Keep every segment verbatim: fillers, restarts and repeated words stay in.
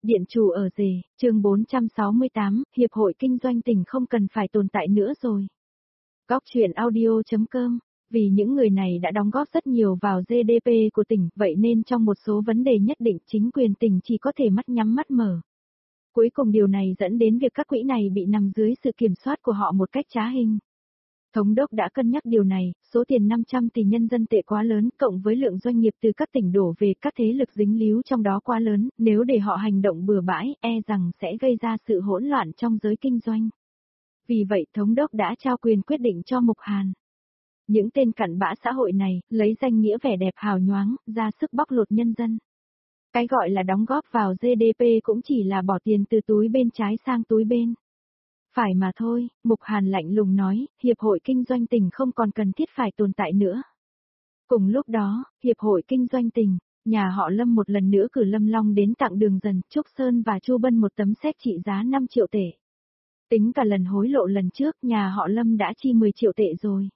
Điện chủ ở rể, chương bốn trăm sáu mươi tám, Hiệp hội Kinh doanh tỉnh không cần phải tồn tại nữa rồi. Góc truyện audio.com, vì những người này đã đóng góp rất nhiều vào giê đê pê của tỉnh, vậy nên trong một số vấn đề nhất định chính quyền tỉnh chỉ có thể mắt nhắm mắt mở. Cuối cùng điều này dẫn đến việc các quỹ này bị nằm dưới sự kiểm soát của họ một cách trá hình. Thống đốc đã cân nhắc điều này, số tiền năm trăm tỷ nhân dân tệ quá lớn, cộng với lượng doanh nghiệp từ các tỉnh đổ về, các thế lực dính líu trong đó quá lớn, nếu để họ hành động bừa bãi, e rằng sẽ gây ra sự hỗn loạn trong giới kinh doanh. Vì vậy thống đốc đã trao quyền quyết định cho Mục Hàn. Những tên cặn bã xã hội này, lấy danh nghĩa vẻ đẹp hào nhoáng, ra sức bóc lột nhân dân. Cái gọi là đóng góp vào giê đê pê cũng chỉ là bỏ tiền từ túi bên trái sang túi bên. Phải mà thôi, Mục Hàn lạnh lùng nói, Hiệp hội Kinh doanh tỉnh không còn cần thiết phải tồn tại nữa. Cùng lúc đó, Hiệp hội Kinh doanh tỉnh, nhà họ Lâm một lần nữa cử Lâm Long đến tặng Đường Dần, Trúc Sơn và Chu Bân một tấm séc trị giá năm triệu tệ. Tính cả lần hối lộ lần trước, nhà họ Lâm đã chi mười triệu tệ rồi.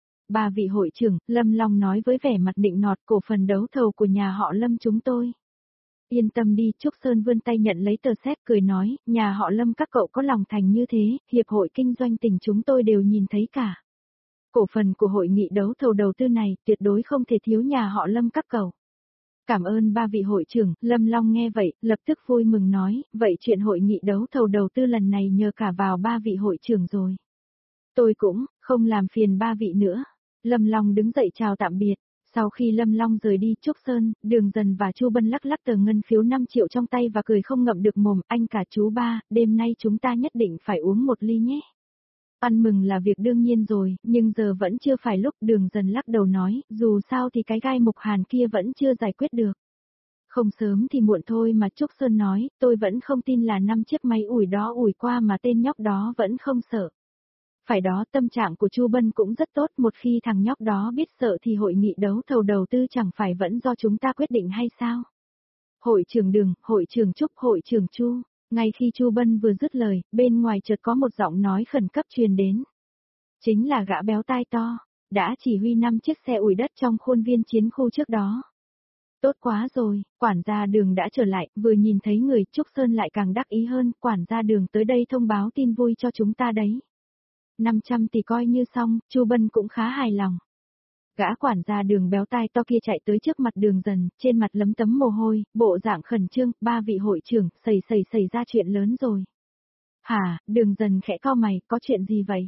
Ba vị hội trưởng, Lâm Long nói với vẻ mặt định nọt, cổ phần đấu thầu của nhà họ Lâm chúng tôi. Yên tâm đi, Trúc Sơn vươn tay nhận lấy tờ séc cười nói, nhà họ Lâm các cậu có lòng thành như thế, Hiệp hội Kinh doanh tỉnh chúng tôi đều nhìn thấy cả. Cổ phần của hội nghị đấu thầu đầu tư này tuyệt đối không thể thiếu nhà họ Lâm các cậu. Cảm ơn ba vị hội trưởng, Lâm Long nghe vậy, lập tức vui mừng nói, vậy chuyện hội nghị đấu thầu đầu tư lần này nhờ cả vào ba vị hội trưởng rồi. Tôi cũng, không làm phiền ba vị nữa. Lâm Long đứng dậy chào tạm biệt. Sau khi Lâm Long rời đi, Trúc Sơn, Đường Dần và Chu Bân lắc lắc tờ ngân phiếu năm triệu trong tay và cười không ngậm được mồm, anh cả chú ba, đêm nay chúng ta nhất định phải uống một ly nhé. Ăn mừng là việc đương nhiên rồi, nhưng giờ vẫn chưa phải lúc. Đường Dần lắc đầu nói, dù sao thì cái gai Mục Hàn kia vẫn chưa giải quyết được. Không sớm thì muộn thôi mà. Trúc Sơn nói, tôi vẫn không tin là năm chiếc máy ủi đó ủi qua mà tên nhóc đó vẫn không sợ. Phải đó, tâm trạng của Chu Bân cũng rất tốt, một khi thằng nhóc đó biết sợ thì hội nghị đấu thầu đầu tư chẳng phải vẫn do chúng ta quyết định hay sao? Hội trưởng Đường, hội trưởng Trúc, hội trưởng Chu. Ngay khi Chu Bân vừa dứt lời, bên ngoài chợt có một giọng nói khẩn cấp truyền đến. Chính là gã béo tai to, đã chỉ huy năm chiếc xe ủi đất trong khuôn viên chiến khu trước đó. Tốt quá rồi, quản gia Đường đã trở lại, vừa nhìn thấy người, Trúc Sơn lại càng đắc ý hơn, quản gia Đường tới đây thông báo tin vui cho chúng ta đấy. năm trăm tỷ coi như xong, Chu Bân cũng khá hài lòng. Gã quản gia Đường béo tai to kia chạy tới trước mặt Đường Dần, trên mặt lấm tấm mồ hôi, bộ dạng khẩn trương, ba vị hội trưởng, xảy xảy xảy ra chuyện lớn rồi. Hả, Đường Dần khẽ cau mày, có chuyện gì vậy?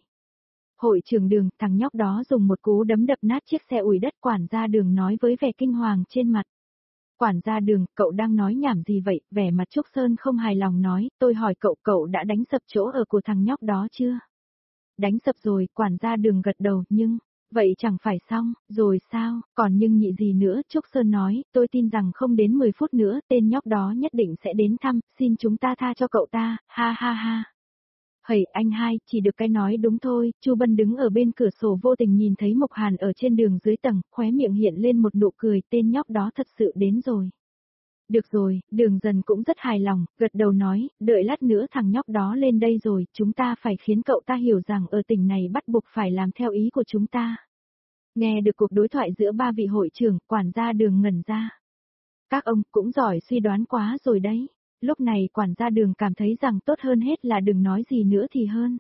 Hội trưởng Đường, thằng nhóc đó dùng một cú đấm đập nát chiếc xe ủi đất, quản gia Đường nói với vẻ kinh hoàng trên mặt. Quản gia Đường, cậu đang nói nhảm gì vậy? Vẻ mặt Trúc Sơn không hài lòng nói, tôi hỏi cậu, cậu đã đánh sập chỗ ở của thằng nhóc đó chưa? Đánh sập rồi, quản gia Đường gật đầu, nhưng, vậy chẳng phải xong, rồi sao, còn nhưng nhị gì nữa, Trúc Sơn nói, tôi tin rằng không đến mười phút nữa, tên nhóc đó nhất định sẽ đến thăm, xin chúng ta tha cho cậu ta, ha ha ha. Hầy, anh hai, chỉ được cái nói đúng thôi. Chu Bân đứng ở bên cửa sổ vô tình nhìn thấy Mục Hàn ở trên đường dưới tầng, khóe miệng hiện lên một nụ cười, tên nhóc đó thật sự đến rồi. Được rồi, Đường Dần cũng rất hài lòng, gật đầu nói, đợi lát nữa thằng nhóc đó lên đây rồi, chúng ta phải khiến cậu ta hiểu rằng ở tỉnh này bắt buộc phải làm theo ý của chúng ta. Nghe được cuộc đối thoại giữa ba vị hội trưởng, quản gia Đường ngẩn ra. Các ông cũng giỏi suy đoán quá rồi đấy. Lúc này quản gia Đường cảm thấy rằng tốt hơn hết là đừng nói gì nữa thì hơn.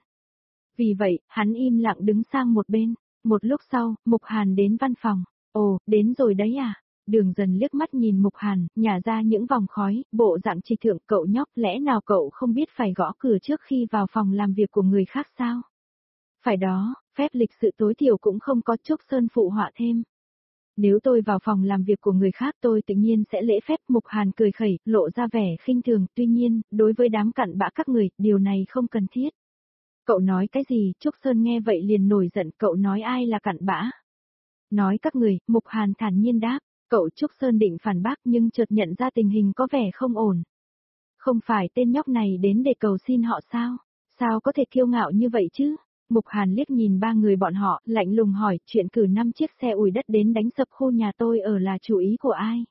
Vì vậy, hắn im lặng đứng sang một bên. Một lúc sau, Mục Hàn đến văn phòng. Ồ, đến rồi đấy à? Đường Dần liếc mắt nhìn Mục Hàn, nhả ra những vòng khói, bộ dạng trịch thượng, cậu nhóc, lẽ nào cậu không biết phải gõ cửa trước khi vào phòng làm việc của người khác sao? Phải đó, phép lịch sự tối thiểu cũng không có. Trúc Sơn phụ họa thêm. Nếu tôi vào phòng làm việc của người khác tôi tự nhiên sẽ lễ phép. Mục Hàn cười khẩy, lộ ra vẻ khinh thường, tuy nhiên, đối với đám cặn bã các người, điều này không cần thiết. Cậu nói cái gì? Trúc Sơn nghe vậy liền nổi giận, cậu nói ai là cặn bã? Nói các người, Mục Hàn thản nhiên đáp. Cậu Trúc Sơn định phản bác nhưng chợt nhận ra tình hình có vẻ không ổn. Không phải tên nhóc này đến để cầu xin họ sao? Sao có thể kiêu ngạo như vậy chứ? Mục Hàn liếc nhìn ba người bọn họ, lạnh lùng hỏi, chuyện cử năm chiếc xe ủi đất đến đánh sập khu nhà tôi ở là chủ ý của ai?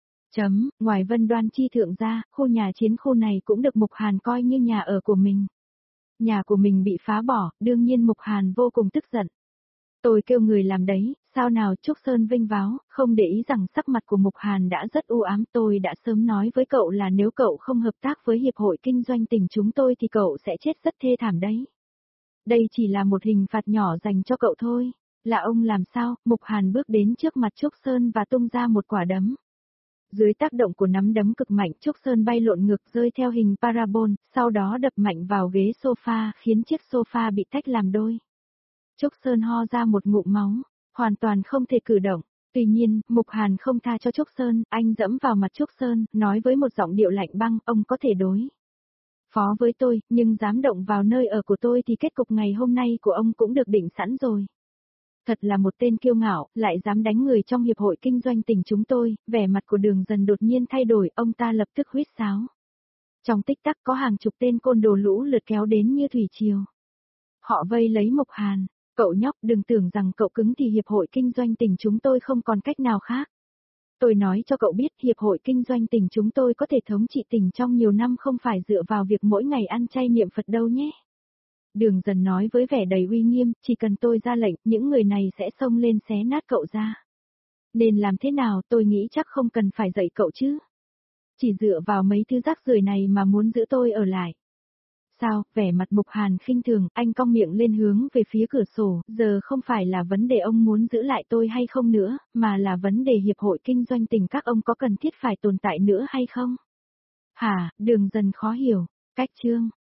Chấm, ngoài Vân Đoan Chi thượng ra, khu nhà chiến khu này cũng được Mục Hàn coi như nhà ở của mình. Nhà của mình bị phá bỏ, đương nhiên Mục Hàn vô cùng tức giận. Tôi kêu người làm đấy, sao nào Trúc Sơn vinh váo, không để ý rằng sắc mặt của Mục Hàn đã rất u ám. Tôi đã sớm nói với cậu là nếu cậu không hợp tác với Hiệp hội Kinh doanh tỉnh chúng tôi thì cậu sẽ chết rất thê thảm đấy. Đây chỉ là một hình phạt nhỏ dành cho cậu thôi. Là ông làm sao? Mục Hàn bước đến trước mặt Trúc Sơn và tung ra một quả đấm. Dưới tác động của nắm đấm cực mạnh, Trúc Sơn bay lộn ngược rơi theo hình parabol, sau đó đập mạnh vào ghế sofa khiến chiếc sofa bị tách làm đôi. Trúc Sơn ho ra một ngụm máu, hoàn toàn không thể cử động. Tuy nhiên, Mục Hàn không tha cho Trúc Sơn, anh dẫm vào mặt Trúc Sơn, nói với một giọng điệu lạnh băng, ông có thể đối phó với tôi, nhưng dám động vào nơi ở của tôi thì kết cục ngày hôm nay của ông cũng được định sẵn rồi. Thật là một tên kiêu ngạo, lại dám đánh người trong hiệp hội kinh doanh tỉnh chúng tôi. Vẻ mặt của Đường Dần đột nhiên thay đổi, ông ta lập tức huýt sáo. Trong tích tắc có hàng chục tên côn đồ lũ lượt kéo đến như thủy triều. Họ vây lấy Mục Hàn, cậu nhóc đừng tưởng rằng cậu cứng thì hiệp hội kinh doanh tỉnh chúng tôi không còn cách nào khác. Tôi nói cho cậu biết hiệp hội kinh doanh tỉnh chúng tôi có thể thống trị tỉnh trong nhiều năm không phải dựa vào việc mỗi ngày ăn chay niệm Phật đâu nhé. Đường Dần nói với vẻ đầy uy nghiêm, chỉ cần tôi ra lệnh, những người này sẽ xông lên xé nát cậu ra. Nên làm thế nào tôi nghĩ chắc không cần phải dạy cậu chứ. Chỉ dựa vào mấy thứ rác rưởi này mà muốn giữ tôi ở lại. Sao, vẻ mặt Mục Hàn khinh thường, anh cong miệng lên hướng về phía cửa sổ, giờ không phải là vấn đề ông muốn giữ lại tôi hay không nữa, mà là vấn đề hiệp hội kinh doanh tỉnh các ông có cần thiết phải tồn tại nữa hay không? Hả, Đường Dần khó hiểu, cách chương.